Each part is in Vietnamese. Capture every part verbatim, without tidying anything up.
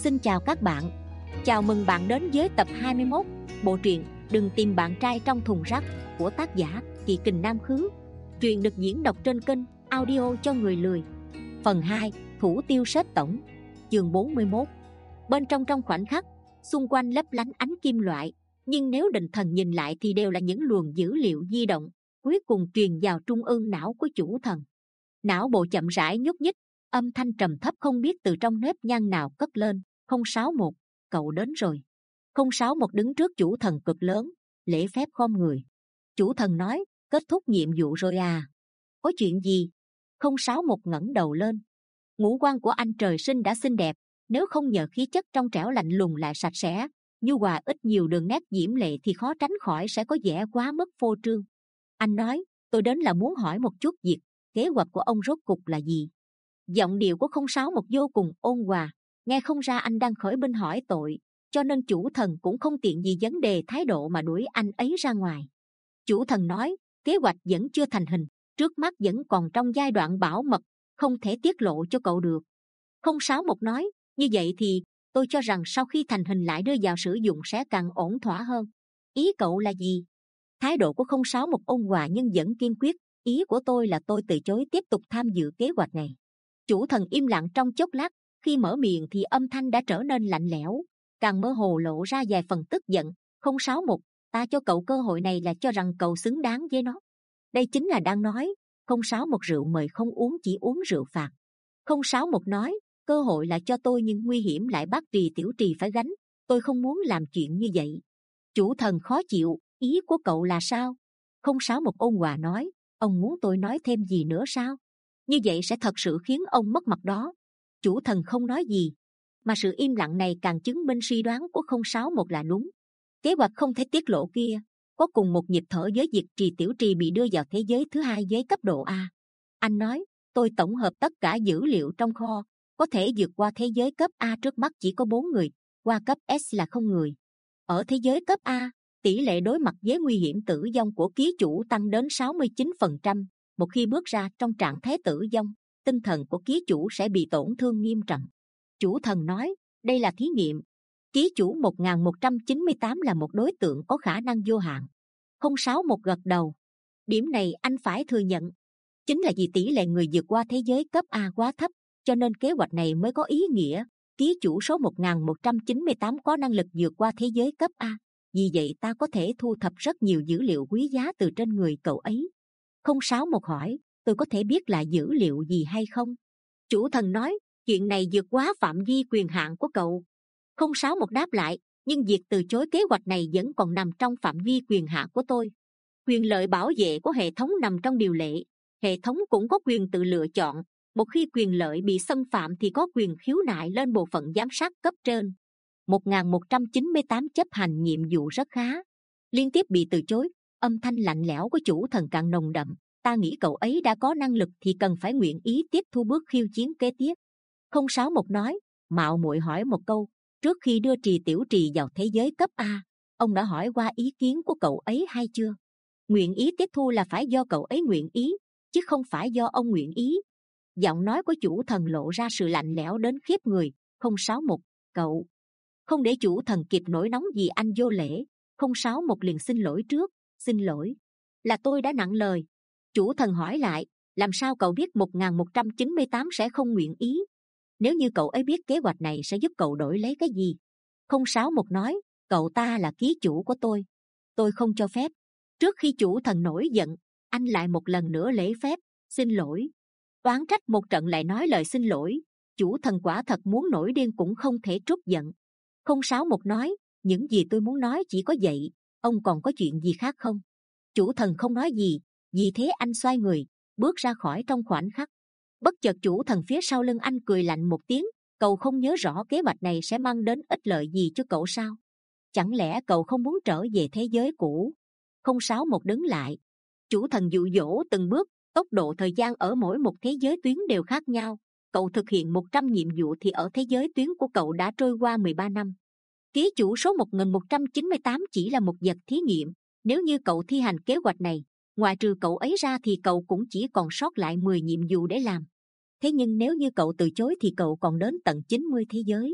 Xin chào các bạn. Chào mừng bạn đến với tập hai mươi mốt bộ truyện Đừng tìm bạn trai trong thùng rác của tác giả Kỳ Kình Nam Khứ. Truyện được diễn đọc trên kênh audio cho người lười. Phần hai, Thủ tiêu sếp tổng. Chương bốn mươi mốt. Bên trong trong khoảnh khắc, xung quanh lấp lánh ánh kim loại, nhưng nếu định thần nhìn lại thì đều là những luồng dữ liệu di động, cuối cùng truyền vào trung ương não của chủ thần. Não bộ chậm rãi nhúc nhích, âm thanh trầm thấp không biết từ trong nếp nhang nào cất lên. Không sáu một, cậu đến rồi. Không sáu một đứng trước chủ thần cực lớn, lễ phép khom người. Chủ thần nói, kết thúc nhiệm vụ rồi à? Có chuyện gì? Không sáu một ngẩng đầu lên. Ngũ quan của anh trời sinh đã xinh đẹp, nếu không nhờ khí chất trong trẻo lạnh lùng lại sạch sẽ, nhu hòa ít nhiều đường nét diễm lệ thì khó tránh khỏi sẽ có vẻ quá mức phô trương. Anh nói, tôi đến là muốn hỏi một chút việc, kế hoạch của ông rốt cục là gì? Giọng điệu của không sáu một vô cùng ôn hòa, nghe không ra anh đang khởi binh hỏi tội, cho nên chủ thần cũng không tiện gì vấn đề thái độ mà đuổi anh ấy ra ngoài. Chủ thần nói, kế hoạch vẫn chưa thành hình, trước mắt vẫn còn trong giai đoạn bảo mật, không thể tiết lộ cho cậu được. Không sáu một nói, như vậy thì tôi cho rằng sau khi thành hình lại đưa vào sử dụng sẽ càng ổn thỏa hơn. Ý cậu là gì? Thái độ của không sáu một ôn hòa nhưng vẫn kiên quyết. Ý của tôi là tôi từ chối tiếp tục tham dự kế hoạch này. Chủ thần im lặng trong chốc lát, khi mở miệng thì âm thanh đã trở nên lạnh lẽo, càng mơ hồ lộ ra vài phần tức giận. Không sáu một, ta cho cậu cơ hội này là cho rằng cậu xứng đáng với nó. Đây chính là đang nói, không sáu một rượu mời không uống, chỉ uống rượu phạt. Không sáu một nói, cơ hội là cho tôi nhưng nguy hiểm lại bắt Trì Tiểu Trì phải gánh, tôi không muốn làm chuyện như vậy. Chủ thần khó chịu, ý của cậu là sao? Không sáu một ôn hòa nói, ông muốn tôi nói thêm gì nữa sao? Như vậy sẽ thật sự khiến ông mất mặt đó. Chủ thần không nói gì, mà sự im lặng này càng chứng minh suy đoán của không sáu một là đúng. Kế hoạch không thể tiết lộ kia có cùng một nhịp thở với việc Trì Tiểu Trì bị đưa vào thế giới thứ hai với cấp độ A. Anh nói, tôi tổng hợp tất cả dữ liệu trong kho, có thể vượt qua thế giới cấp A trước mắt chỉ có bốn người, qua cấp S là không người. Ở thế giới cấp A, tỷ lệ đối mặt với nguy hiểm tử vong của ký chủ tăng đến sáu mươi chín phần trăm. Một khi bước ra trong trạng thái tử vong, tinh thần của ký chủ sẽ bị tổn thương nghiêm trọng. Chủ thần nói, đây là thí nghiệm. Ký chủ một nghìn một trăm chín mươi tám là một đối tượng có khả năng vô hạn. Không sáu một gật đầu. Điểm này anh phải thừa nhận. Chính là vì tỷ lệ người vượt qua thế giới cấp A quá thấp, cho nên kế hoạch này mới có ý nghĩa. Ký chủ số một nghìn một trăm chín mươi tám có năng lực vượt qua thế giới cấp A. Vì vậy ta có thể thu thập rất nhiều dữ liệu quý giá từ trên người cậu ấy. Không sáu một hỏi, tôi có thể biết là dữ liệu gì hay không? Chủ thần nói, chuyện này vượt quá phạm vi quyền hạn của cậu. Không sáu một đáp lại, nhưng việc từ chối kế hoạch này vẫn còn nằm trong phạm vi quyền hạn của tôi. Quyền lợi bảo vệ của hệ thống nằm trong điều lệ. Hệ thống cũng có quyền tự lựa chọn. Một khi quyền lợi bị xâm phạm thì có quyền khiếu nại lên bộ phận giám sát cấp trên. một nghìn một trăm chín mươi tám chấp hành nhiệm vụ rất khá. Liên tiếp bị từ chối, âm thanh lạnh lẽo của chủ thần càng nồng đậm. Ta nghĩ cậu ấy đã có năng lực thì cần phải nguyện ý tiếp thu bước khiêu chiến kế tiếp. Không sáu một nói, mạo muội hỏi một câu, trước khi đưa Trì Tiểu Trì vào thế giới cấp A, ông đã hỏi qua ý kiến của cậu ấy hay chưa? Nguyện ý tiếp thu là phải do cậu ấy nguyện ý, chứ không phải do ông nguyện ý. Giọng nói của chủ thần lộ ra sự lạnh lẽo đến khiếp người. Không sáu một, cậu. Không để chủ thần kịp nổi nóng vì anh vô lễ, không sáu một liền xin lỗi trước. Xin lỗi, là tôi đã nặng lời. Chủ thần hỏi lại, làm sao cậu biết một nghìn một trăm chín mươi tám sẽ không nguyện ý? Nếu như cậu ấy biết kế hoạch này sẽ giúp cậu đổi lấy cái gì? Không sáu một nói, cậu ta là ký chủ của tôi. Tôi không cho phép. Trước khi chủ thần nổi giận, anh lại một lần nữa lễ phép, xin lỗi. Oán trách một trận lại nói lời xin lỗi. Chủ thần quả thật muốn nổi điên cũng không thể trút giận. Không sáu một nói, những gì tôi muốn nói chỉ có vậy, ông còn có chuyện gì khác không? Chủ thần không nói gì, vì thế anh xoay người, bước ra khỏi trong khoảnh khắc. Bất chợt chủ thần phía sau lưng anh cười lạnh một tiếng, cậu không nhớ rõ kế hoạch này sẽ mang đến ích lợi gì cho cậu sao? Chẳng lẽ cậu không muốn trở về thế giới cũ? Không sáu một đứng lại. Chủ thần dụ dỗ từng bước, tốc độ thời gian ở mỗi một thế giới tuyến đều khác nhau. Cậu thực hiện một trăm nhiệm vụ thì ở thế giới tuyến của cậu đã trôi qua mười ba năm. Ký chủ số một nghìn một trăm chín mươi tám chỉ là một vật thí nghiệm. Nếu như cậu thi hành kế hoạch này, ngoài trừ cậu ấy ra thì cậu cũng chỉ còn sót lại mười nhiệm vụ để làm. Thế nhưng nếu như cậu từ chối thì cậu còn đến tận chín mươi thế giới.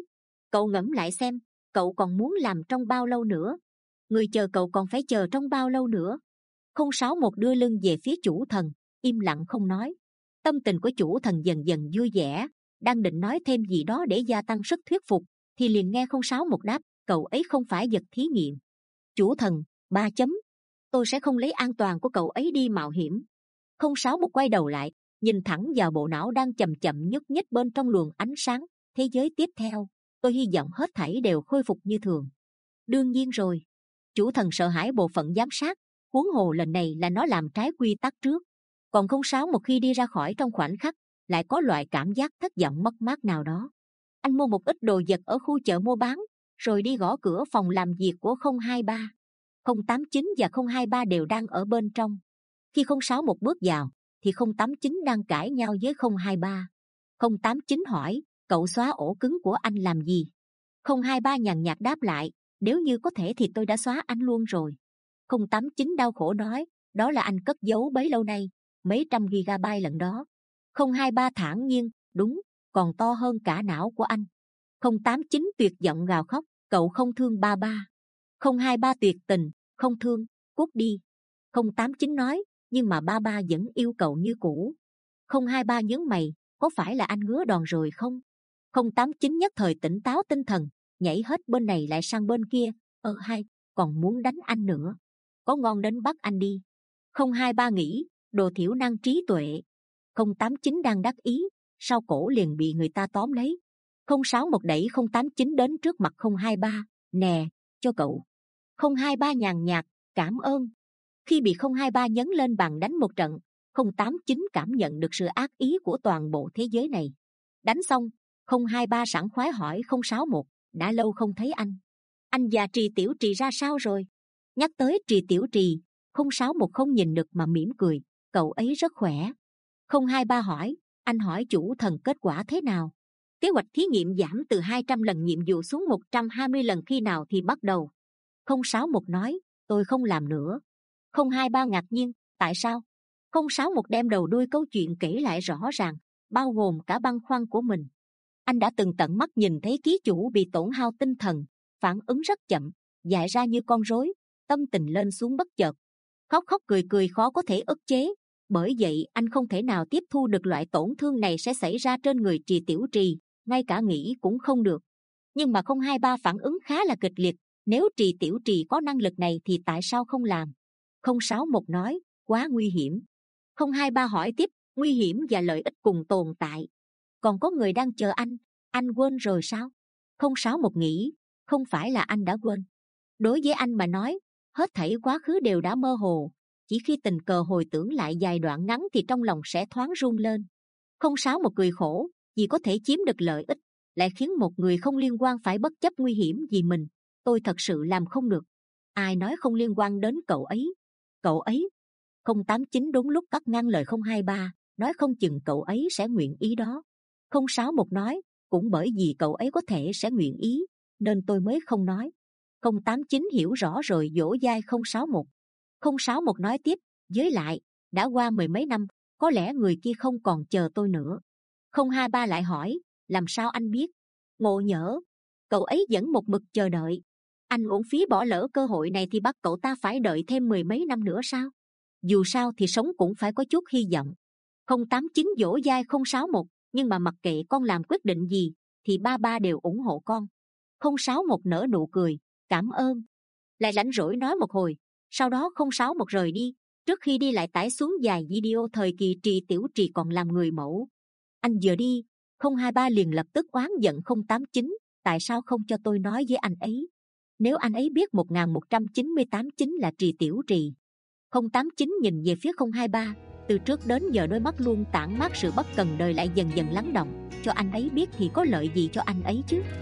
Cậu ngẫm lại xem, cậu còn muốn làm trong bao lâu nữa? Người chờ cậu còn phải chờ trong bao lâu nữa? Không sáu một đưa lưng về phía chủ thần, im lặng không nói. Tâm tình của chủ thần dần dần vui vẻ, đang định nói thêm gì đó để gia tăng sức thuyết phục, thì liền nghe không sáu một đáp, cậu ấy không phải vật thí nghiệm. Chủ thần, ba chấm. Tôi sẽ không lấy an toàn của cậu ấy đi mạo hiểm. Không sáu một quay đầu lại, nhìn thẳng vào bộ não đang chậm chậm nhúc nhích bên trong luồng ánh sáng. Thế giới tiếp theo, tôi hy vọng hết thảy đều khôi phục như thường. Đương nhiên rồi. Chủ thần sợ hãi bộ phận giám sát, huống hồ lần này là nó làm trái quy tắc trước. Còn không sáu một khi đi ra khỏi trong khoảnh khắc, lại có loại cảm giác thất vọng mất mát nào đó. Anh mua một ít đồ vật ở khu chợ mua bán, rồi đi gõ cửa phòng làm việc của không hai ba. không tám chín và không hai ba đều đang ở bên trong. Khi không sáu một bước vào, thì không tám chín đang cãi nhau với không hai ba. không tám chín hỏi, cậu xóa ổ cứng của anh làm gì? không hai ba nhàn nhạt đáp lại, nếu như có thể thì tôi đã xóa anh luôn rồi. không tám chín đau khổ nói, đó là anh cất giấu bấy lâu nay, mấy trăm gigabyte lần đó. không hai ba thản nhiên, đúng, còn to hơn cả não của anh. không tám chín tuyệt vọng gào khóc, cậu không thương ba ba. không hai ba tuyệt tình, không thương, cút đi. không tám chín nói, nhưng mà ba ba vẫn yêu cậu như cũ. không hai ba nhướng mày, có phải là anh ngứa đòn rồi không? không tám chín nhất thời tỉnh táo tinh thần, nhảy hết bên này lại sang bên kia. Ơ hai, còn muốn đánh anh nữa, có ngon đến bắt anh đi. không hai ba nghĩ, đồ thiểu năng trí tuệ. không tám chín đang đắc ý, sau cổ liền bị người ta tóm lấy. không sáu một đẩy không tám chín đến trước mặt không hai ba, nè, cho cậu. không hai ba nhàn nhạt, cảm ơn. Khi bị không hai ba nhấn lên bàn đánh một trận, không tám chín cảm nhận được sự ác ý của toàn bộ thế giới này. Đánh xong, không hai ba sảng khoái hỏi không sáu một, đã lâu không thấy anh. Anh và Trì Tiểu Trì ra sao rồi? Nhắc tới Trì Tiểu Trì, không sáu một không nhìn được mà mỉm cười, cậu ấy rất khỏe. không hai ba hỏi, anh hỏi chủ thần kết quả thế nào? Kế hoạch thí nghiệm giảm từ hai trăm lần nhiệm vụ xuống một trăm hai mươi lần khi nào thì bắt đầu? không sáu một nói, tôi không làm nữa. không hai ba ngạc nhiên, tại sao? không sáu một đem đầu đuôi câu chuyện kể lại rõ ràng, bao gồm cả băn khoăn của mình. Anh đã từng tận mắt nhìn thấy ký chủ bị tổn hao tinh thần, phản ứng rất chậm, dại ra như con rối, tâm tình lên xuống bất chợt, khóc khóc cười cười khó có thể ức chế. Bởi vậy anh không thể nào tiếp thu được loại tổn thương này sẽ xảy ra trên người Trì Tiểu Trì, ngay cả nghĩ cũng không được. Nhưng mà không hai ba phản ứng khá là kịch liệt, nếu Trì Tiểu Trì có năng lực này thì tại sao không làm? không sáu một nói, quá nguy hiểm. không hai ba hỏi tiếp, nguy hiểm và lợi ích cùng tồn tại. Còn có người đang chờ anh, anh quên rồi sao? không sáu một nghĩ, không phải là anh đã quên. Đối với anh mà nói, hết thảy quá khứ đều đã mơ hồ, chỉ khi tình cờ hồi tưởng lại vài đoạn ngắn thì trong lòng sẽ thoáng rung lên. không sáu một cười khổ, vì có thể chiếm được lợi ích, lại khiến một người không liên quan phải bất chấp nguy hiểm vì mình. Tôi thật sự làm không được. Ai nói không liên quan đến cậu ấy? Cậu ấy? không tám chín đúng lúc cắt ngang lời không hai ba, nói không chừng cậu ấy sẽ nguyện ý đó. không sáu một nói, cũng bởi vì cậu ấy có thể sẽ nguyện ý, nên tôi mới không nói. không tám chín hiểu rõ rồi dỗ dai không sáu một. không sáu một nói tiếp, với lại, đã qua mười mấy năm, có lẽ người kia không còn chờ tôi nữa. không hai ba lại hỏi, làm sao anh biết? Ngộ nhỡ, cậu ấy vẫn một mực chờ đợi. Anh uổng phí bỏ lỡ cơ hội này thì bắt cậu ta phải đợi thêm mười mấy năm nữa sao? Dù sao thì sống cũng phải có chút hy vọng. không tám chín dỗ dai không sáu một, nhưng mà mặc kệ con làm quyết định gì, thì ba ba đều ủng hộ con. không sáu một nở nụ cười, cảm ơn. Lại rảnh rỗi nói một hồi, sau đó không sáu một rời đi. Trước khi đi lại tải xuống vài video thời kỳ Trì Tiểu Trì còn làm người mẫu. Anh vừa đi, không hai ba liền lập tức oán giận không tám chín, tại sao không cho tôi nói với anh ấy? Nếu anh ấy biết một nghìn một trăm chín mươi tám chính là Trì Tiểu Trì. không tám chín nhìn về phía không hai ba, từ trước đến giờ đôi mắt luôn tản mát sự bất cần đời lại dần dần lắng động. Cho anh ấy biết thì có lợi gì cho anh ấy chứ?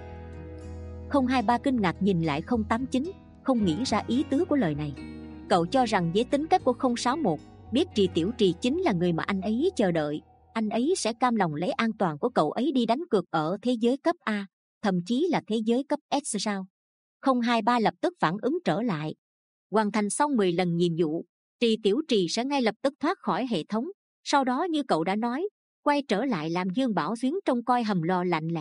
không hai ba kinh ngạc nhìn lại không tám chín, không nghĩ ra ý tứ của lời này. Cậu cho rằng với tính cách của không sáu một, biết Trì Tiểu Trì chính là người mà anh ấy chờ đợi, anh ấy sẽ cam lòng lấy an toàn của cậu ấy đi đánh cược ở thế giới cấp A, thậm chí là thế giới cấp S sao? không hai ba lập tức phản ứng trở lại. Hoàn thành xong mười lần nhiệm vụ, Trì Tiểu Trì sẽ ngay lập tức thoát khỏi hệ thống. Sau đó như cậu đã nói, quay trở lại làm Dương Bảo Xuyến trông coi hầm lò lạnh lẽo,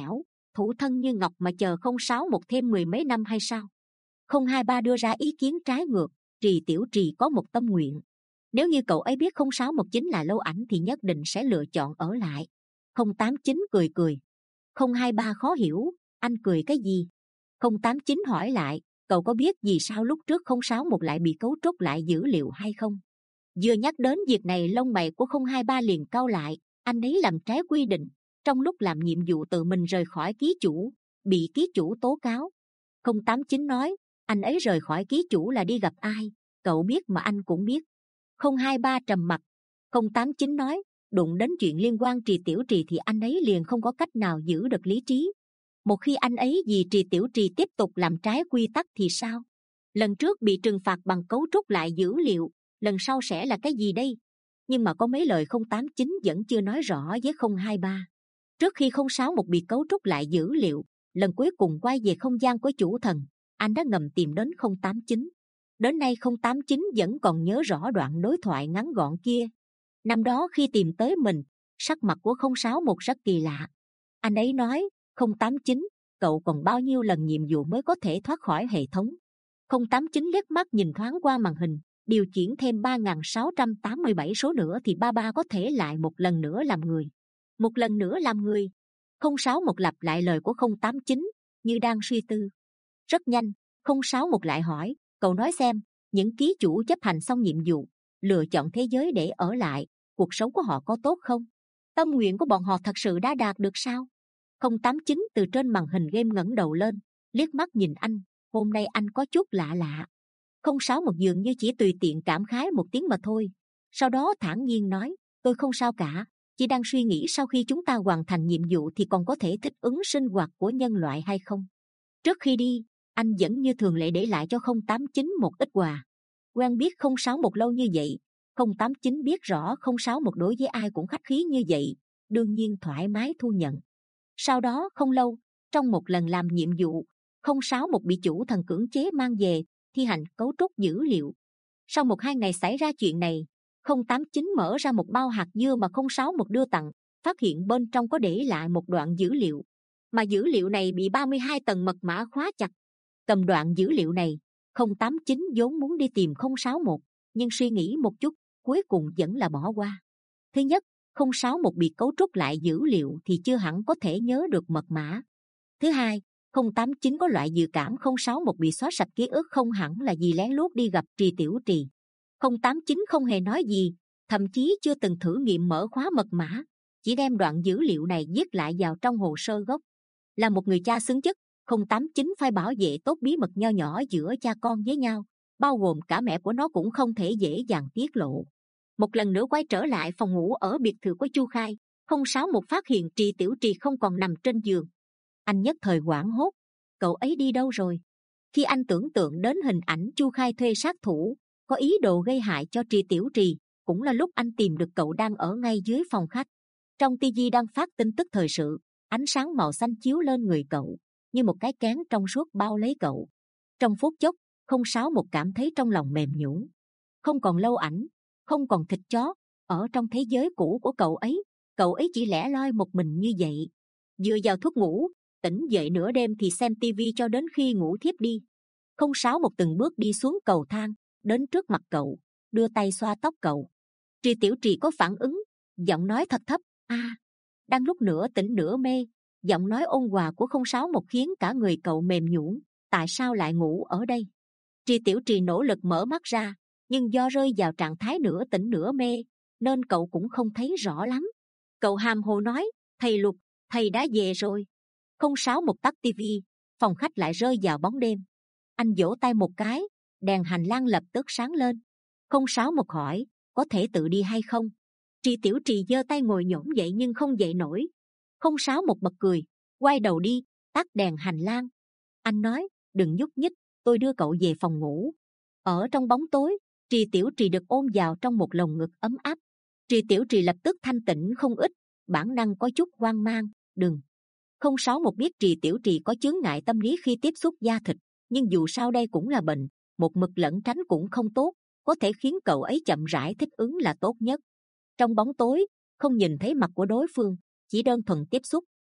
thủ thân như ngọc mà chờ không sáu một thêm mười mấy năm hay sao? Không hai ba đưa ra ý kiến trái ngược. Trì Tiểu Trì có một tâm nguyện. Nếu như cậu ấy biết không sáu một chính là Lâu Ảnh thì nhất định sẽ lựa chọn ở lại. Không tám chín cười cười. Không hai ba khó hiểu, anh cười cái gì? Không tám chín hỏi lại, cậu có biết vì sao lúc trước không sáu một lại bị cấu trúc lại dữ liệu hay không? Vừa nhắc đến việc này, lông mày của không hai ba liền cau lại. Anh ấy làm trái quy định, trong lúc làm nhiệm vụ tự mình rời khỏi ký chủ, bị ký chủ tố cáo. Không tám chín nói, anh ấy rời khỏi ký chủ là đi gặp ai? Cậu biết mà anh cũng biết. Không hai ba trầm mặc. Không tám chín nói, đụng đến chuyện liên quan Trì Tiểu Trì thì anh ấy liền không có cách nào giữ được lý trí. Một khi anh ấy vì Trì Tiểu Trì tiếp tục làm trái quy tắc thì sao? Lần trước bị trừng phạt bằng cấu trúc lại dữ liệu, lần sau sẽ là cái gì đây? Nhưng mà có mấy lời không tám chín vẫn chưa nói rõ với không hai ba. Trước khi không sáu một bị cấu trúc lại dữ liệu, lần cuối cùng quay về không gian của chủ thần, anh đã ngầm tìm đến không tám chín. Đến nay không tám chín vẫn còn nhớ rõ đoạn đối thoại ngắn gọn kia. Năm đó khi tìm tới mình, sắc mặt của không sáu một rất kỳ lạ. Anh ấy nói, không tám chín, cậu còn bao nhiêu lần nhiệm vụ mới có thể thoát khỏi hệ thống? Không tám chín liếc mắt nhìn thoáng qua màn hình, điều chuyển thêm ba nghìn sáu trăm tám mươi bảy số nữa thì ba ba có thể lại một lần nữa làm người. Một lần nữa làm người. Không sáu một lặp lại lời của không tám chín, như đang suy tư. Rất nhanh, không sáu một lại hỏi, cậu nói xem, những ký chủ chấp hành xong nhiệm vụ, lựa chọn thế giới để ở lại, cuộc sống của họ có tốt không? Tâm nguyện của bọn họ thật sự đã đạt được sao? Không tám chín từ trên màn hình game ngẩng đầu lên, liếc mắt nhìn anh. Hôm nay anh có chút lạ lạ. Không sáu một dường như chỉ tùy tiện cảm khái một tiếng mà thôi. Sau đó thản nhiên nói, tôi không sao cả, chỉ đang suy nghĩ sau khi chúng ta hoàn thành nhiệm vụ thì còn có thể thích ứng sinh hoạt của nhân loại hay không. Trước khi đi, anh vẫn như thường lệ để lại cho không tám chín một ít quà. Quen biết không sáu một lâu như vậy, không tám chín biết rõ không sáu một đối với ai cũng khách khí như vậy, đương nhiên thoải mái thu nhận. Sau đó không lâu, trong một lần làm nhiệm vụ, không sáu một bị chủ thần cưỡng chế mang về thi hành cấu trúc dữ liệu. Sau một hai ngày xảy ra chuyện này, không tám chín mở ra một bao hạt dưa mà không sáu một đưa tặng, phát hiện bên trong có để lại một đoạn dữ liệu, mà dữ liệu này bị ba mươi hai tầng mật mã khóa chặt. Cầm đoạn dữ liệu này, không tám chín vốn muốn đi tìm không sáu một, nhưng suy nghĩ một chút, cuối cùng vẫn là bỏ qua. Thứ nhất, không sáu một bị cấu trúc lại dữ liệu thì chưa hẳn có thể nhớ được mật mã. Thứ hai, không tám chín có loại dự cảm không sáu một bị xóa sạch ký ức không hẳn là vì lén lút đi gặp Trì Tiểu Trì. không tám chín không hề nói gì, thậm chí chưa từng thử nghiệm mở khóa mật mã, chỉ đem đoạn dữ liệu này viết lại vào trong hồ sơ gốc. Là một người cha xứng chức, không tám chín phải bảo vệ tốt bí mật nho nhỏ giữa cha con với nhau, bao gồm cả mẹ của nó cũng không thể dễ dàng tiết lộ. Một lần nữa quay trở lại phòng ngủ ở biệt thự của Chu Khai, không sáu một phát hiện Trì Tiểu Trì không còn nằm trên giường. Anh nhất thời hoảng hốt, cậu ấy đi đâu rồi? Khi anh tưởng tượng đến hình ảnh Chu Khai thuê sát thủ, có ý đồ gây hại cho Trì Tiểu Trì, cũng là lúc anh tìm được cậu đang ở ngay dưới phòng khách. Trong tivi đang phát tin tức thời sự, ánh sáng màu xanh chiếu lên người cậu, như một cái kén trong suốt bao lấy cậu. Trong phút chốc, không sáu một cảm thấy trong lòng mềm nhũn. Không còn Lâu Ảnh, không còn thịt chó, ở trong thế giới cũ của cậu ấy, cậu ấy chỉ lẻ loi một mình như vậy. Vừa vào thuốc ngủ, tỉnh dậy nửa đêm thì xem tivi cho đến khi ngủ thiếp đi. Không sáu một từng bước đi xuống cầu thang, đến trước mặt cậu, đưa tay xoa tóc cậu. Trì Tiểu Trì có phản ứng, giọng nói thật thấp, a. À. Đang lúc nửa tỉnh nửa mê, giọng nói ôn hòa của không sáu một khiến cả người cậu mềm nhũn. Tại sao lại ngủ ở đây? Trì Tiểu Trì nỗ lực mở mắt ra, nhưng do rơi vào trạng thái nửa tỉnh nửa mê, nên cậu cũng không thấy rõ lắm. Cậu hàm hồ nói, thầy Lục, thầy đã về rồi. Không sáu một tắt tivi, phòng khách lại rơi vào bóng đêm. Anh vỗ tay một cái, đèn hành lang lập tức sáng lên. Không sáu một hỏi, có thể tự đi hay không? Trì Tiểu Trì giơ tay ngồi nhổm dậy nhưng không dậy nổi. Không sáu một bật cười, quay đầu đi, tắt đèn hành lang. Anh nói, đừng nhúc nhích, tôi đưa cậu về phòng ngủ. Ở trong bóng tối, Trì Tiểu Trì được ôm vào trong một lồng ngực ấm áp. Trì Tiểu Trì lập tức thanh tĩnh không ít, bản năng có chút hoang mang. Đừng. Không sáu một biết Trì Tiểu Trì có chướng ngại tâm lý khi tiếp xúc da thịt, nhưng dù sao đây cũng là bệnh, một mực lẩn tránh cũng không tốt, có thể khiến cậu ấy chậm rãi thích ứng là tốt nhất. Trong bóng tối, không nhìn thấy mặt của đối phương, chỉ đơn thuần tiếp xúc,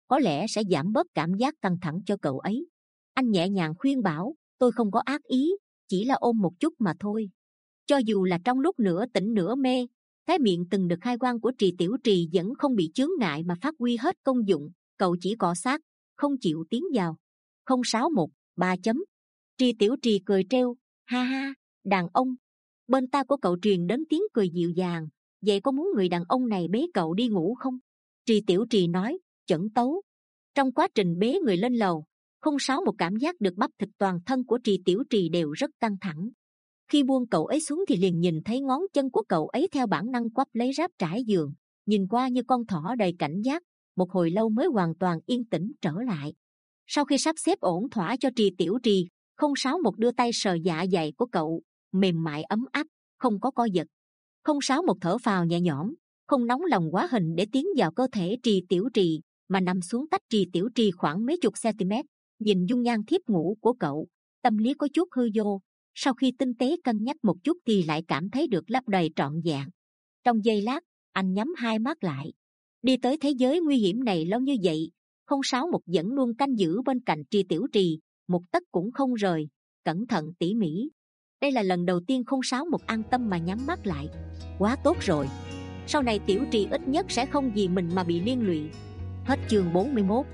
có lẽ sẽ giảm bớt cảm giác căng thẳng cho cậu ấy. Anh nhẹ nhàng khuyên bảo, tôi không có ác ý, chỉ là ôm một chút mà thôi. Cho dù là trong lúc nửa tỉnh nửa mê, cái miệng từng được khai quang của Trì Tiểu Trì vẫn không bị chướng ngại mà phát huy hết công dụng. Cậu chỉ cọ sát, không chịu tiến vào. Không sáu một, ba chấm. Trì Tiểu Trì cười trêu, ha ha, đàn ông. Bên tai của cậu truyền đến tiếng cười dịu dàng. Vậy có muốn người đàn ông này bế cậu đi ngủ không? Trì Tiểu Trì nói, chẩn tấu. Trong quá trình bế người lên lầu, không sáu một cảm giác được bắp thịt toàn thân của Trì Tiểu Trì đều rất căng thẳng. Khi buông cậu ấy xuống thì liền nhìn thấy ngón chân của cậu ấy theo bản năng quắp lấy ráp trải giường, nhìn qua như con thỏ đầy cảnh giác. Một hồi lâu mới hoàn toàn yên tĩnh trở lại. Sau khi sắp xếp ổn thỏa cho Trì Tiểu Trì, không sáu một đưa tay sờ dạ dày của cậu, mềm mại ấm áp, không có co giật. Không sáu một thở phào nhẹ nhõm, không nóng lòng quá hình để tiến vào cơ thể Trì Tiểu Trì, mà nằm xuống tách Trì Tiểu Trì khoảng mấy chục cm, nhìn dung nhan thiếp ngủ của cậu, tâm lý có chút hư vô. Sau khi tinh tế cân nhắc một chút thì lại cảm thấy được lấp đầy trọn vẹn. Trong giây lát, anh nhắm hai mắt lại. Đi tới thế giới nguy hiểm này lâu như vậy, không sáu một vẫn luôn canh giữ bên cạnh Trì Tiểu Trì, một tấc cũng không rời, cẩn thận tỉ mỉ. Đây là lần đầu tiên không sáu một an tâm mà nhắm mắt lại. Quá tốt rồi, sau này Tiểu Trì ít nhất sẽ không vì mình mà bị liên lụy. Hết chương bốn mươi mốt.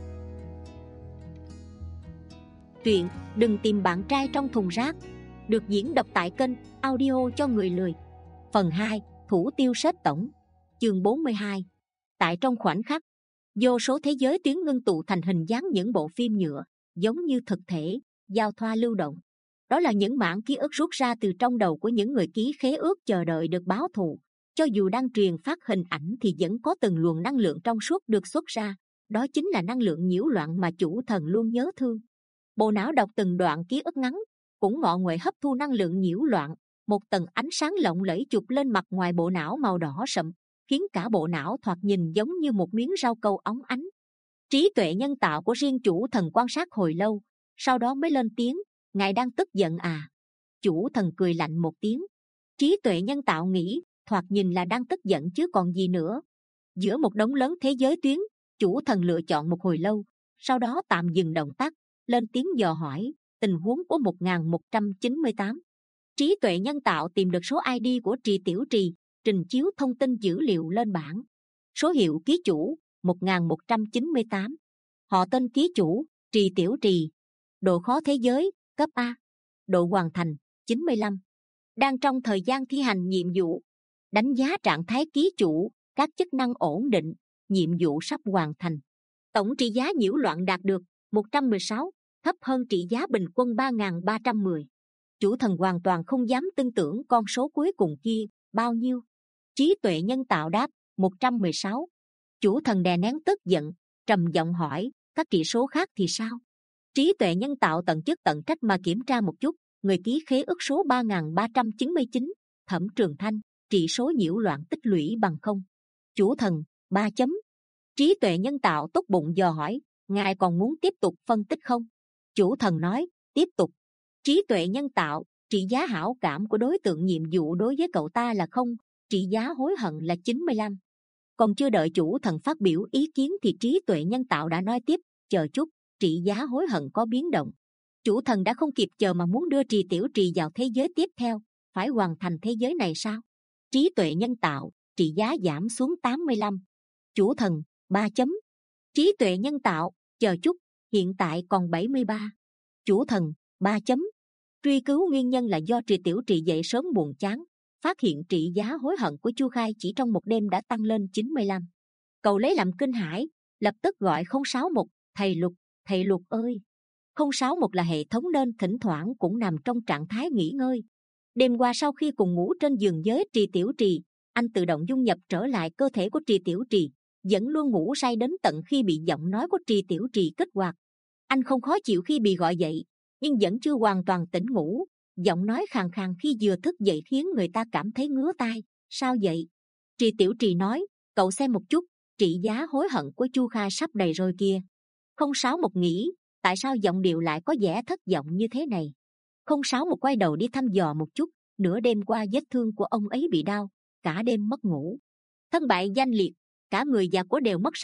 Truyện Đừng Tìm Bạn Trai Trong Thùng Rác được diễn đọc tại kênh Audio Cho Người Lười. Phần hai, Thủ Tiêu Sét Tổng. Chương bốn mươi hai. Tại trong khoảnh khắc, vô số thế giới tuyến ngưng tụ thành hình dáng những bộ phim nhựa, giống như thực thể, giao thoa lưu động. Đó là những mảng ký ức rút ra từ trong đầu của những người ký khế ước chờ đợi được báo thù. Cho dù đang truyền phát hình ảnh thì vẫn có từng luồng năng lượng trong suốt được xuất ra. Đó chính là năng lượng nhiễu loạn mà chủ thần luôn nhớ thương. Bộ não đọc từng đoạn ký ức ngắn, cũng ngọ nguậy hấp thu năng lượng nhiễu loạn. Một tầng ánh sáng lộng lẫy chụp lên mặt ngoài bộ não màu đỏ sậm, khiến cả bộ não thoạt nhìn giống như một miếng rau câu óng ánh. Trí tuệ nhân tạo của riêng chủ thần quan sát hồi lâu, sau đó mới lên tiếng, ngài đang tức giận à? Chủ thần cười lạnh một tiếng. Trí tuệ nhân tạo nghĩ, thoạt nhìn là đang tức giận chứ còn gì nữa. Giữa một đống lớn thế giới tuyến, chủ thần lựa chọn một hồi lâu, sau đó tạm dừng động tác, lên tiếng dò hỏi tình huống của một nghìn một trăm chín mươi tám. Trí tuệ nhân tạo tìm được số i đê của Trì Tiểu Trì, trình chiếu thông tin dữ liệu lên bảng. Số hiệu ký chủ một nghìn một trăm chín mươi tám. Họ tên ký chủ Trì Tiểu Trì. Độ khó thế giới cấp A. Độ hoàn thành chín mươi lăm. Đang trong thời gian thi hành nhiệm vụ. Đánh giá trạng thái ký chủ, các chức năng ổn định, nhiệm vụ sắp hoàn thành. Tổng trị giá nhiễu loạn đạt được một trăm mười sáu, thấp hơn trị giá bình quân ba nghìn ba trăm mười. Chủ thần hoàn toàn không dám tin tưởng con số cuối cùng kia, bao nhiêu? Trí tuệ nhân tạo đáp, một trăm mười sáu. Chủ thần đè nén tức giận, trầm giọng hỏi, các trị số khác thì sao? Trí tuệ nhân tạo tận chức tận trách mà kiểm tra một chút, người ký khế ước số ba nghìn ba trăm chín mươi chín, Thẩm Trường Thanh, trị số nhiễu loạn tích lũy bằng không. Chủ thần, ba chấm. Trí tuệ nhân tạo tốt bụng dò hỏi, ngài còn muốn tiếp tục phân tích không? Chủ thần nói, tiếp tục. Trí tuệ nhân tạo, trị giá hảo cảm của đối tượng nhiệm vụ đối với cậu ta là không, trị giá hối hận là chín mươi lăm. Còn chưa đợi chủ thần phát biểu ý kiến thì trí tuệ nhân tạo đã nói tiếp, chờ chút, trị giá hối hận có biến động. Chủ thần đã không kịp chờ mà muốn đưa Trì Tiểu Trì vào thế giới tiếp theo, phải hoàn thành thế giới này sao? Trí tuệ nhân tạo, trị giá giảm xuống tám mươi lăm. Chủ thần, ba chấm. Trí tuệ nhân tạo, chờ chút, hiện tại còn bảy mươi ba. Chủ thần, ba chấm. Truy cứu nguyên nhân là do Trì Tiểu Trì dậy sớm buồn chán, phát hiện trị giá hối hận của Chu Khai chỉ trong một đêm đã tăng lên chín mươi lăm. Cậu lấy làm kinh hãi, lập tức gọi không sáu một, thầy Lục, thầy Lục ơi. không sáu một là hệ thống nên thỉnh thoảng cũng nằm trong trạng thái nghỉ ngơi. Đêm qua sau khi cùng ngủ trên giường với Trì Tiểu Trì, anh tự động dung nhập trở lại cơ thể của Trì Tiểu Trì, vẫn luôn ngủ say đến tận khi bị giọng nói của Trì Tiểu Trì kích hoạt. Anh không khó chịu khi bị gọi dậy, nhưng vẫn chưa hoàn toàn tỉnh ngủ. Giọng nói khàn khàn khi vừa thức dậy khiến người ta cảm thấy ngứa tai. Sao vậy? Trì Tiểu Trì nói, cậu xem một chút, trị giá hối hận của Chu Khai sắp đầy rồi kia. không sáu một nghĩ, tại sao giọng điệu lại có vẻ thất vọng như thế này? không sáu một quay đầu đi thăm dò một chút, nửa đêm qua vết thương của ông ấy bị đau, cả đêm mất ngủ, thân bại danh liệt, cả người già của đều mất sạch.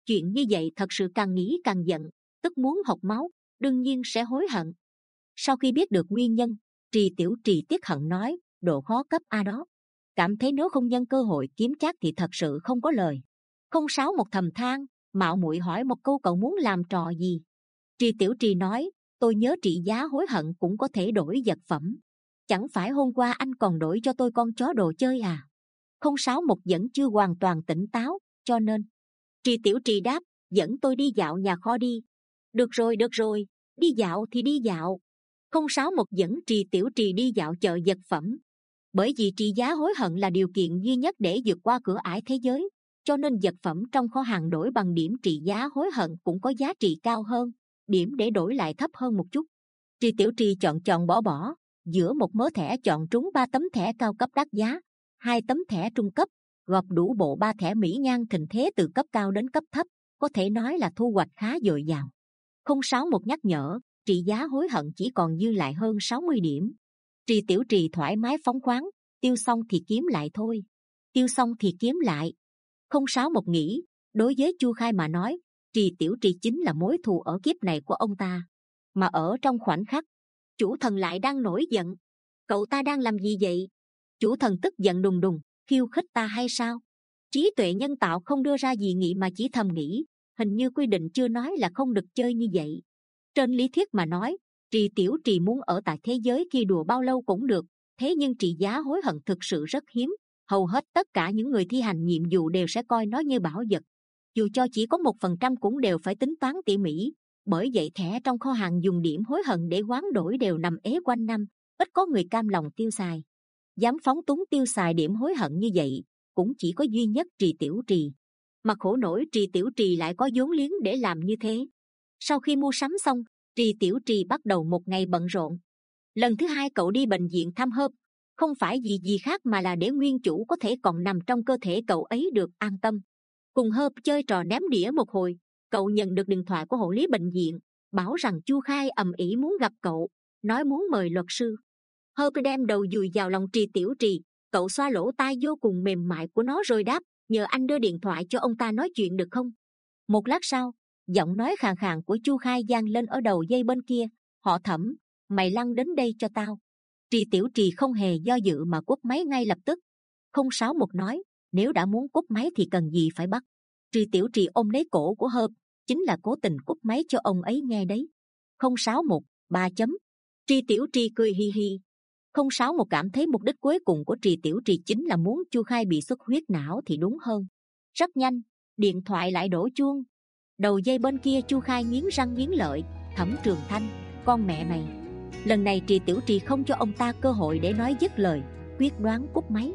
Chuyện như vậy thật sự càng nghĩ càng giận, tức muốn học máu, đương nhiên sẽ hối hận. Sau khi biết được nguyên nhân, Trì Tiểu Trì tiếc hận nói, độ khó cấp a đó, cảm thấy nếu không nhân cơ hội kiếm chắc thì thật sự không có lời. Không sáu một thầm than, mạo muội hỏi một câu, cậu muốn làm trò gì? Trì Tiểu Trì nói, tôi nhớ trị giá hối hận cũng có thể đổi vật phẩm. Chẳng phải hôm qua anh còn đổi cho tôi con chó đồ chơi à? Không sáu một vẫn chưa hoàn toàn tỉnh táo, cho nên Trì Tiểu Trì đáp, dẫn tôi đi dạo nhà kho đi. Được rồi, được rồi, đi dạo thì đi dạo. Không sáu một dẫn Trì Tiểu Trì đi dạo chợ vật phẩm. Bởi vì trị giá hối hận là điều kiện duy nhất để vượt qua cửa ải thế giới, cho nên vật phẩm trong kho hàng đổi bằng điểm trị giá hối hận cũng có giá trị cao hơn, điểm để đổi lại thấp hơn một chút. Trì Tiểu Trì chọn chọn bỏ bỏ, giữa một mớ thẻ chọn trúng ba tấm thẻ cao cấp đắt giá, hai tấm thẻ trung cấp, gộp đủ bộ ba thẻ mỹ nhan thịnh thế từ cấp cao đến cấp thấp, có thể nói là thu hoạch khá dồi dào. Không sáu một nhắc nhở, trị giá hối hận chỉ còn dư lại hơn sáu mươi điểm. Trì Tiểu Trì thoải mái phóng khoáng, tiêu xong thì kiếm lại thôi, tiêu xong thì kiếm lại. Không sáu một nghĩ, đối với Chu Khai mà nói, Trì Tiểu Trì chính là mối thù ở kiếp này của ông ta. Mà ở trong khoảnh khắc, chủ thần lại đang nổi giận. Cậu ta đang làm gì vậy? Chủ thần tức giận đùng đùng, khiêu khích ta hay sao? Trí tuệ nhân tạo không đưa ra gì nghị mà chỉ thầm nghĩ, hình như quy định chưa nói là không được chơi như vậy. Trên lý thuyết mà nói, Trì Tiểu Trì muốn ở tại thế giới kia đùa bao lâu cũng được, thế nhưng trị giá hối hận thực sự rất hiếm. Hầu hết tất cả những người thi hành nhiệm vụ đều sẽ coi nó như bảo vật, dù cho chỉ có một phần trăm cũng đều phải tính toán tỉ mỉ. Bởi vậy thẻ trong kho hàng dùng điểm hối hận để hoán đổi đều nằm ế quanh năm, ít có người cam lòng tiêu xài. Dám phóng túng tiêu xài điểm hối hận như vậy cũng chỉ có duy nhất Trì Tiểu Trì. Mà khổ nổi Trì Tiểu Trì lại có vốn liếng để làm như thế. Sau khi mua sắm xong, Trì Tiểu Trì bắt đầu một ngày bận rộn. Lần thứ hai cậu đi bệnh viện thăm Hớp, không phải vì gì khác mà là để nguyên chủ có thể còn nằm trong cơ thể cậu ấy được an tâm. Cùng Hớp chơi trò ném đĩa một hồi, cậu nhận được điện thoại của hộ lý bệnh viện, bảo rằng Chu Khai ầm ĩ muốn gặp cậu, nói muốn mời luật sư. Hớp đem đầu dùi vào lòng Trì Tiểu Trì, cậu xoa lỗ tai vô cùng mềm mại của nó rồi đáp, nhờ anh đưa điện thoại cho ông ta nói chuyện được không? Một lát sau, giọng nói khàn khàn của Chu Khai vang lên ở đầu dây bên kia, họ Thẩm, mày lăn đến đây cho tao. Trì Tiểu Trì không hề do dự mà cúp máy ngay lập tức. Không sáu một nói, nếu đã muốn cúp máy thì cần gì phải bắt. Trì Tiểu Trì ôm lấy cổ của Hớp, chính là cố tình cúp máy cho ông ấy nghe đấy. Không sáu một, ba chấm. Trì Tiểu Trì cười hi hi. Không sáu một cảm thấy mục đích cuối cùng của Trì Tiểu Trì chính là muốn Chu Khai bị xuất huyết não thì đúng hơn. Rất nhanh, điện thoại lại đổ chuông. Đầu dây bên kia Chu Khai nghiến răng nghiến lợi, Thẩm Trường Thanh, con mẹ mày. Lần này Trì Tiểu Trì không cho ông ta cơ hội để nói dứt lời, quyết đoán cúp máy.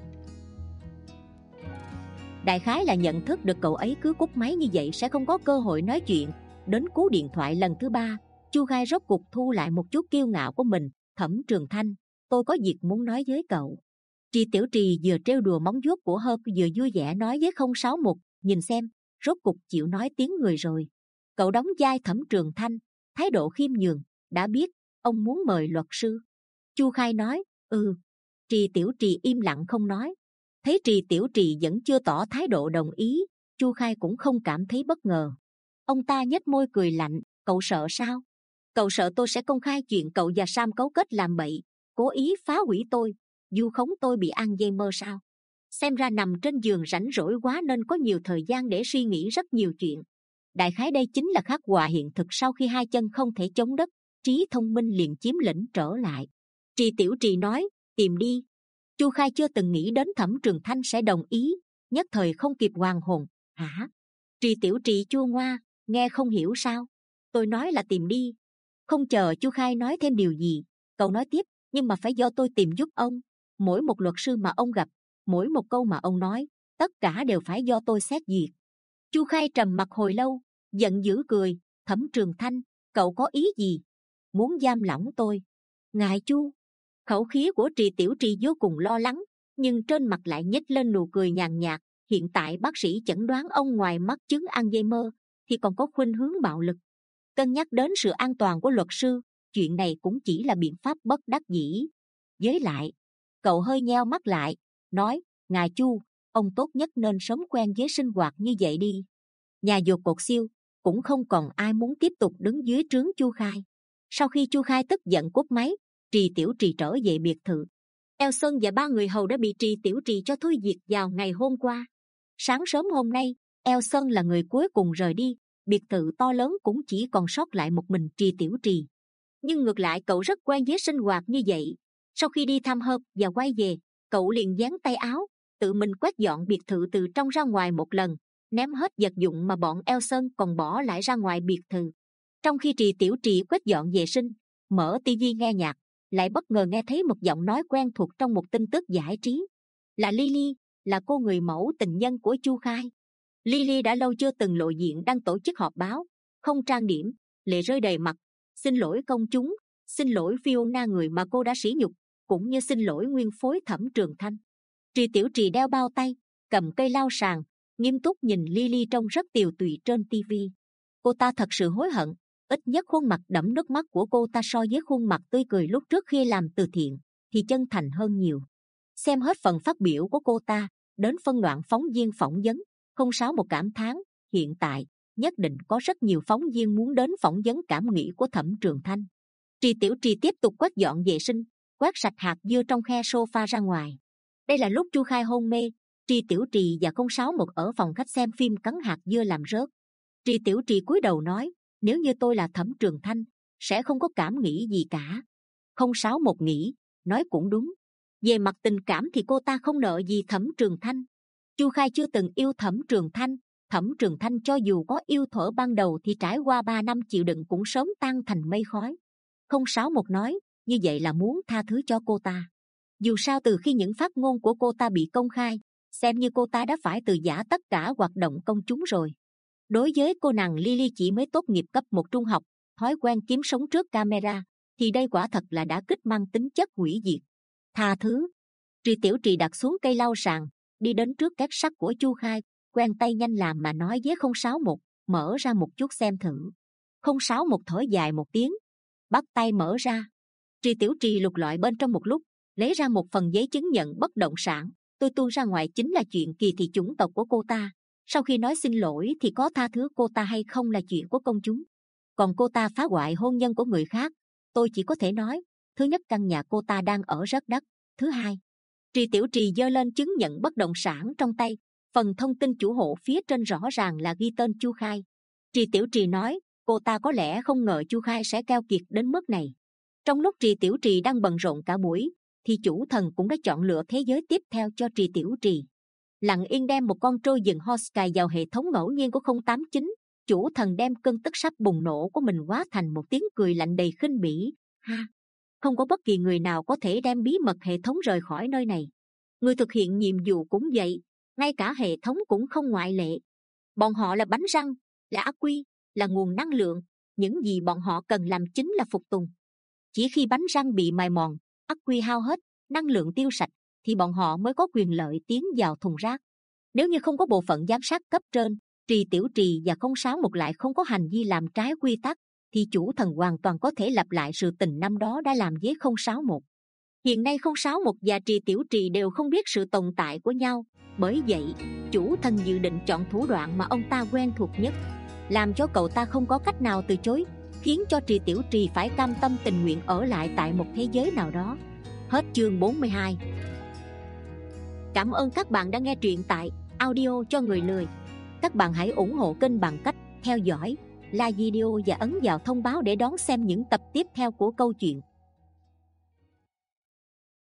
Đại khái là nhận thức được cậu ấy cứ cúp máy như vậy sẽ không có cơ hội nói chuyện. Đến cú điện thoại lần thứ ba, Chu Khai rốt cuộc thu lại một chút kiêu ngạo của mình. Thẩm Trường Thanh, tôi có việc muốn nói với cậu. Trì Tiểu Trì vừa trêu đùa móng vuốt của Hớp vừa vui vẻ nói với không sáu một, nhìn xem, rốt cuộc chịu nói tiếng người rồi. Cậu đóng vai Thẩm Trường Thanh, thái độ khiêm nhường, đã biết, ông muốn mời luật sư. Chu Khai nói, ừ. Trì Tiểu Trì im lặng không nói. Thấy Trì Tiểu Trì vẫn chưa tỏ thái độ đồng ý, Chu Khai cũng không cảm thấy bất ngờ. Ông ta nhếch môi cười lạnh, cậu sợ sao? Cậu sợ tôi sẽ công khai chuyện cậu và Sam cấu kết làm bậy, cố ý phá hủy tôi, vu khống tôi bị Alzheimer sao? Xem ra nằm trên giường rảnh rỗi quá nên có nhiều thời gian để suy nghĩ rất nhiều chuyện. Đại khái đây chính là khắc họa hiện thực sau khi hai chân không thể chống đất, trí thông minh liền chiếm lĩnh trở lại. Trì Tiểu Trì nói, tìm đi. Chu Khai chưa từng nghĩ đến Thẩm Trường Thanh sẽ đồng ý, nhất thời không kịp hoàn hồn. Hả? Trì Tiểu Trì chua ngoa, nghe không hiểu sao? Tôi nói là tìm đi. Không chờ Chu Khai nói thêm điều gì, cậu nói tiếp, nhưng mà phải do tôi tìm giúp ông. Mỗi một luật sư mà ông gặp, mỗi một câu mà ông nói, tất cả đều phải do tôi xét duyệt. Chu Khai trầm mặc hồi lâu, giận dữ cười, Thẩm Trường Thanh, cậu có ý gì? Muốn giam lỏng tôi? Ngài Chu. Khẩu khí của Trì Tiểu Trì vô cùng lo lắng, nhưng trên mặt lại nhếch lên nụ cười nhàn nhạt. Hiện tại bác sĩ chẩn đoán ông ngoài mắc chứng Alzheimer thì còn có khuynh hướng bạo lực. Cân nhắc đến sự an toàn của luật sư, chuyện này cũng chỉ là biện pháp bất đắc dĩ. Với lại, cậu hơi nheo mắt lại, nói, ngài Chu, ông tốt nhất nên sớm quen với sinh hoạt như vậy đi. Nhà dột cột siêu, cũng không còn ai muốn tiếp tục đứng dưới trướng Chu Khai. Sau khi Chu Khai tức giận cúp máy, Trì Tiểu Trì trở về biệt thự. Eo Sơn và ba người hầu đã bị Trì Tiểu Trì cho thôi việc vào ngày hôm qua. Sáng sớm hôm nay, Eo Sơn là người cuối cùng rời đi, biệt thự to lớn cũng chỉ còn sót lại một mình Trì Tiểu Trì. Nhưng ngược lại cậu rất quen với sinh hoạt như vậy. Sau khi đi thăm hợp và quay về, cậu liền dán tay áo, tự mình quét dọn biệt thự từ trong ra ngoài một lần, ném hết vật dụng mà bọn Eo Sơn còn bỏ lại ra ngoài biệt thự. Trong khi Trì Tiểu Trì quét dọn vệ sinh, mở tivi nghe nhạc, lại bất ngờ nghe thấy một giọng nói quen thuộc trong một tin tức giải trí. Là Lily, là cô người mẫu tình nhân của Chu Khai. Lily đã lâu chưa từng lộ diện đang tổ chức họp báo, không trang điểm, lệ rơi đầy mặt. Xin lỗi công chúng, xin lỗi Fiona người mà cô đã sỉ nhục, cũng như xin lỗi nguyên phối Thẩm Trường Thanh. Trì Tiểu Trì đeo bao tay, cầm cây lau sàn, nghiêm túc nhìn Lily trông rất tiều tụy trên tivi. Cô ta thật sự hối hận, ít nhất khuôn mặt đẫm nước mắt của cô ta so với khuôn mặt tươi cười lúc trước khi làm từ thiện thì chân thành hơn nhiều. Xem hết phần phát biểu của cô ta, đến phân đoạn phóng viên phỏng vấn, không sáu một cảm thán, hiện tại nhất định có rất nhiều phóng viên muốn đến phỏng vấn cảm nghĩ của Thẩm Trường Thanh. Trì Tiểu Trì tiếp tục quét dọn vệ sinh, quét sạch hạt dưa trong khe sofa ra ngoài. Đây là lúc Chu Khai hôn mê, Trì Tiểu Trì và không sáu một ở phòng khách xem phim cắn hạt dưa làm rớt. Trì Tiểu Trì cúi đầu nói, nếu như tôi là Thẩm Trường Thanh, sẽ không có cảm nghĩ gì cả. không sáu một nghĩ, nói cũng đúng. Về mặt tình cảm thì cô ta không nợ gì Thẩm Trường Thanh. Chu Khai chưa từng yêu Thẩm Trường Thanh. Thẩm Trường Thanh cho dù có yêu thuở ban đầu thì trải qua ba năm chịu đựng cũng sớm tan thành mây khói. không sáu một nói, như vậy là muốn tha thứ cho cô ta. Dù sao từ khi những phát ngôn của cô ta bị công khai, xem như cô ta đã phải từ giã tất cả hoạt động công chúng rồi. Đối với cô nàng Lily chỉ mới tốt nghiệp cấp một trung học, thói quen kiếm sống trước camera, thì đây quả thật là đã kích mang tính chất hủy diệt. Tha thứ. Trì Tiểu Trì đặt xuống cây lau sàn, đi đến trước két sắt của Chu Khai, quen tay nhanh làm mà nói với không sáu một, mở ra một chút xem thử. không sáu một thở dài một tiếng, bắt tay mở ra. Trì Tiểu Trì lục lọi bên trong một lúc, lấy ra một phần giấy chứng nhận bất động sản. Tôi tuôn ra ngoài chính là chuyện kỳ thị chủng tộc của cô ta. Sau khi nói xin lỗi thì có tha thứ cô ta hay không là chuyện của công chúng. Còn cô ta phá hoại hôn nhân của người khác, tôi chỉ có thể nói, thứ nhất căn nhà cô ta đang ở rất đắt, thứ hai. Trì Tiểu Trì giơ lên chứng nhận bất động sản trong tay, phần thông tin chủ hộ phía trên rõ ràng là ghi tên Chu Khai. Trì Tiểu Trì nói, cô ta có lẽ không ngờ Chu Khai sẽ keo kiệt đến mức này. Trong lúc Trì Tiểu Trì đang bận rộn cả buổi, thì chủ thần cũng đã chọn lựa thế giới tiếp theo cho Trì Tiểu Trì. Lặng yên đem một con trôi dừng horse cài vào hệ thống ngẫu nhiên của không tám chín, chủ thần đem cơn tức sắp bùng nổ của mình hóa thành một tiếng cười lạnh đầy khinh bỉ. Ha! Không có bất kỳ người nào có thể đem bí mật hệ thống rời khỏi nơi này. Người thực hiện nhiệm vụ cũng vậy, ngay cả hệ thống cũng không ngoại lệ. Bọn họ là bánh răng, là ác quy, là nguồn năng lượng. Những gì bọn họ cần làm chính là phục tùng. Chỉ khi bánh răng bị mài mòn, ác quy hao hết, năng lượng tiêu sạch, thì bọn họ mới có quyền lợi tiến vào thùng rác. Nếu như không có bộ phận giám sát cấp trên, Trì Tiểu Trì và không sáu một lại không có hành vi làm trái quy tắc, thì chủ thần hoàn toàn có thể lặp lại sự tình năm đó đã làm với không sáu một. Hiện nay không sáu một và Trì Tiểu Trì đều không biết sự tồn tại của nhau, bởi vậy chủ thần dự định chọn thủ đoạn mà ông ta quen thuộc nhất, làm cho cậu ta không có cách nào từ chối, khiến cho Trì Tiểu Trì phải cam tâm tình nguyện ở lại tại một thế giới nào đó. Hết chương bốn mươi hai. Cảm ơn các bạn đã nghe truyện tại Audio cho người lười. Các bạn hãy ủng hộ kênh bằng cách theo dõi, like video và ấn vào thông báo để đón xem những tập tiếp theo của câu chuyện.